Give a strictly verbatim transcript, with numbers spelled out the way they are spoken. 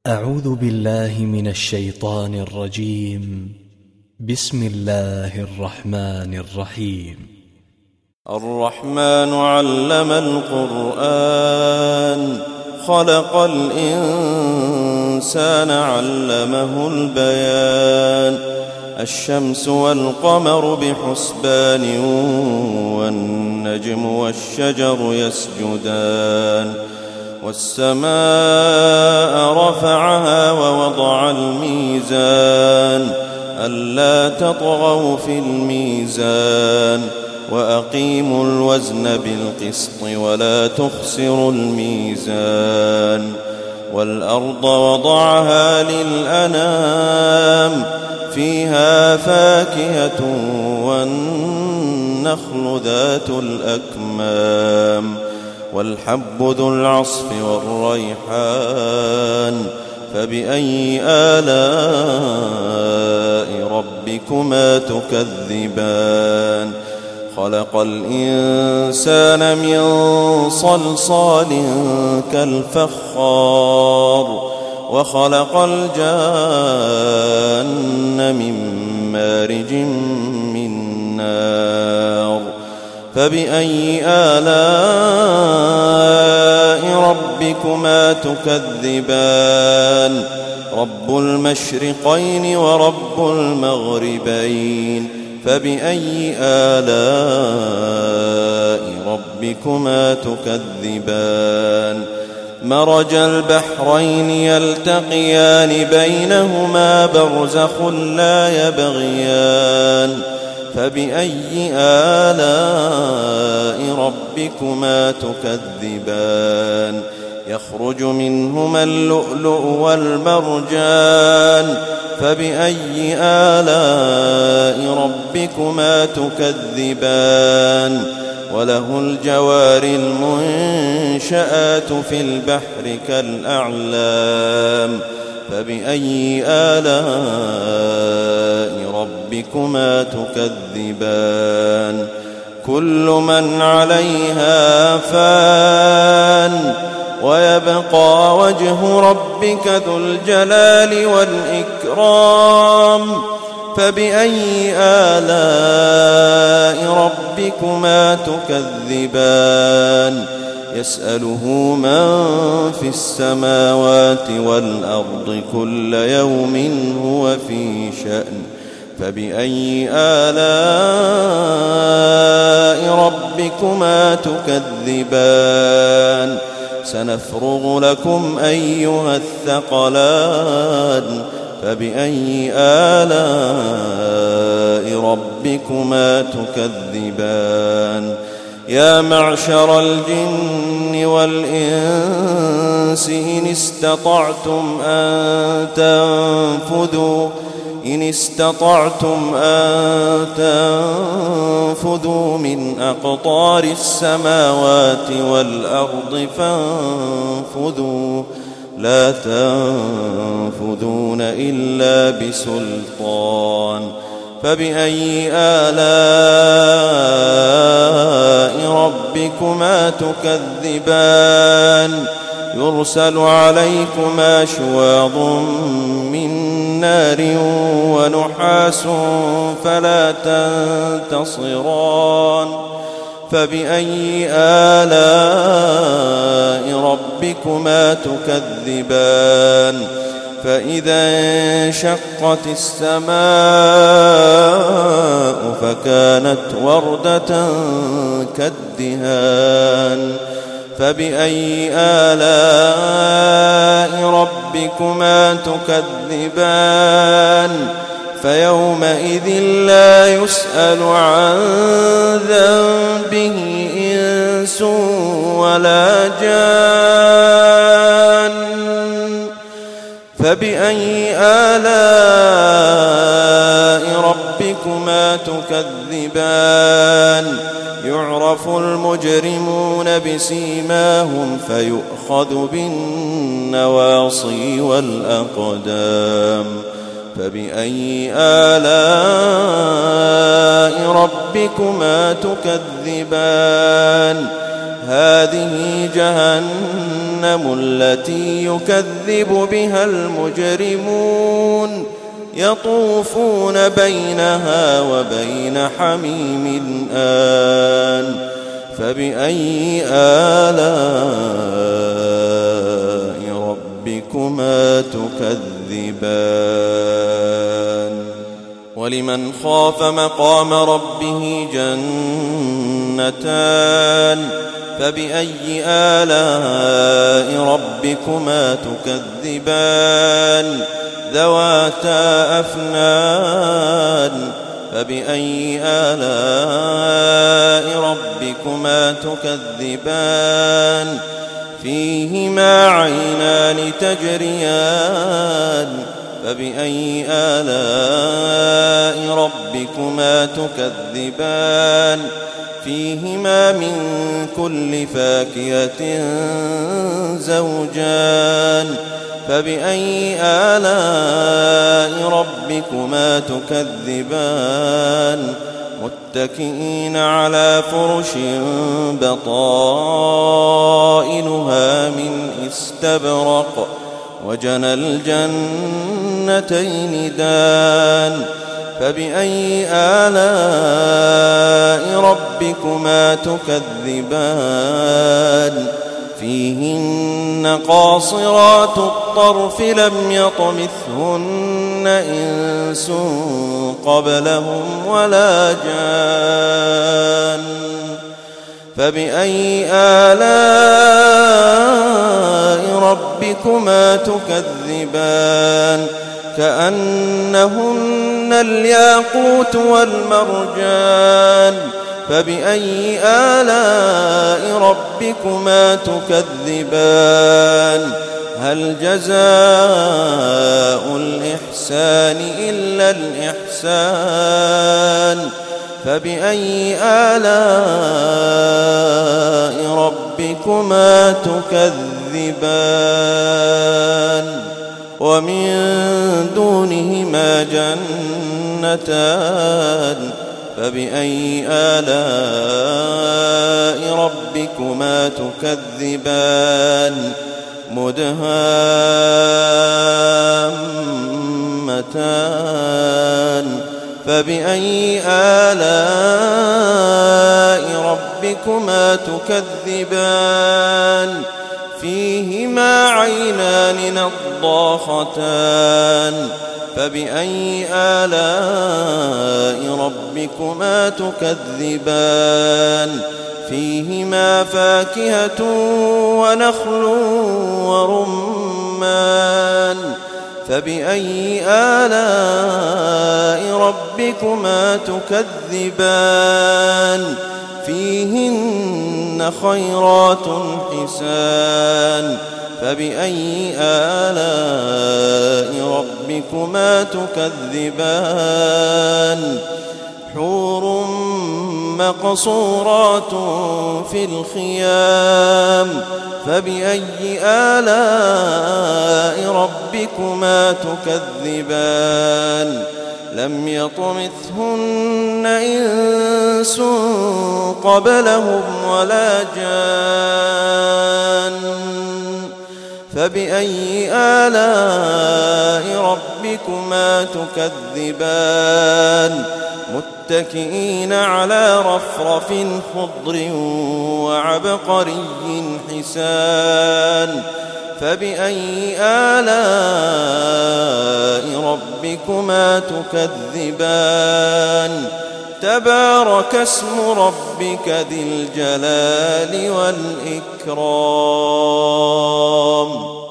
أعوذ بالله من الشيطان الرجيم. بسم الله الرحمن الرحيم. الرحمن علم القرآن، خلق الإنسان علمه البيان. الشمس والقمر بحسبان، والنجم والشجر يسجدان. والسماء رفعها ووضع الميزان، ألا تطغوا في الميزان، وأقيموا الوزن بالقسط ولا تخسروا الميزان. والأرض وضعها للأنام، فيها فاكهة والنخل ذات الأكمام، والحب ذو العصف والريحان. فبأي آلاء ربكما تكذبان؟ خلق الإنسان من صلصال كالفخار، وخلق الجان من مارج من نار. فبأي آلاء ربكما تكذبان؟ رب المشرقين ورب المغربين. فبأي آلاء ربكما تكذبان؟ مرج البحرين يلتقيان، بينهما برزخ لا يبغيان. فبأي آلاء ربكما تكذبان؟ يخرج منهما اللؤلؤ والمرجان. فبأي آلاء ربكما تكذبان؟ وله الجوار المنشآت في البحر كالأعلام. فبأي آلاء ربكما تكذبان؟ كل من عليها فان، ويبقى وجه ربك ذو الجلال والإكرام. فبأي آلاء ربكما تكذبان؟ يسأله من في السماوات والأرض كل يوم هو في شأن. فبأي آلاء ربكما تكذبان؟ سنفرغ لكم أيها الثقلان. فبأي آلاء ربكما تكذبان؟ يا معشر الجن والإنس إن استطعتم أن تنفذوا إن استطعتم أن تنفذوا من أقطار السماوات والأرض فانفذوا، لا تنفذون إلا بسلطان. فبأي آلاء ربكما تكذبان؟ يرسل عليكما شواظ من نار ونحاس فلا تنتصران. فبأي آلاء ربكما تكذبان؟ فإذا انشقت السماء فكانت وردة كالدهان. فبأي آلاء ربكما تكذبان؟ فيومئذ لا يسأل عن ذنبه إنس ولا جان. فبأي آلاء ربكما تكذبان؟ يعرف المجرمون بسيماهم فيؤخذ بالنواصي والأقدام. فبأي آلاء ربكما تكذبان؟ هذه جهنم التي يكذب بها المجرمون يطوفون بينها وبين حميم آن فبأي آلاء ربكما تكذبان ولمن خاف مقام ربه جنتان فبأي آلاء ربكما تكذبان ذواتا أفنان فبأي آلاء ربكما تكذبان فيهما عينان تجريان فبأي آلاء ربكما تكذبان فيهما من كل فاكهة زوجان فبأي آلاء ربكما تكذبان متكئين على فرش بطائنها من استبرق وجنى الجنتين دان فبأي آلاء ربكما تكذبان فيهن قاصرات الطرف لم يطمثهن إنس قبلهم ولا جان فبأي آلاء ربكما تكذبان كأنهن الياقوت والمرجان فبأي آلاء ربكما تكذبان هل جزاء الإحسان إلا الإحسان فبأي آلاء ربكما تكذبان ومن دونهما جنتان فبأي آلاء ربكما تكذبان مدهامتان فبأي آلاء ربكما تكذبان فيهما عينان نضاختان فبأي آلاء ربكما تكذبان فيهما فاكهة ونخل ورمان فبأي آلاء ربكما تكذبان فيهن خيرات حسان فبأي آلاء ربكما تكذبان حور مقصورات في الخيام فبأي آلاء ربكما تكذبان لم يطمثهن إنس قبلهم ولا جان فبأي آلاء ربكما تكذبان متكئين على رفرف خضر وعبقري حسان فبأي آلاء ربكما تكذبان تبارك اسم ربك ذي الجلال والإكرام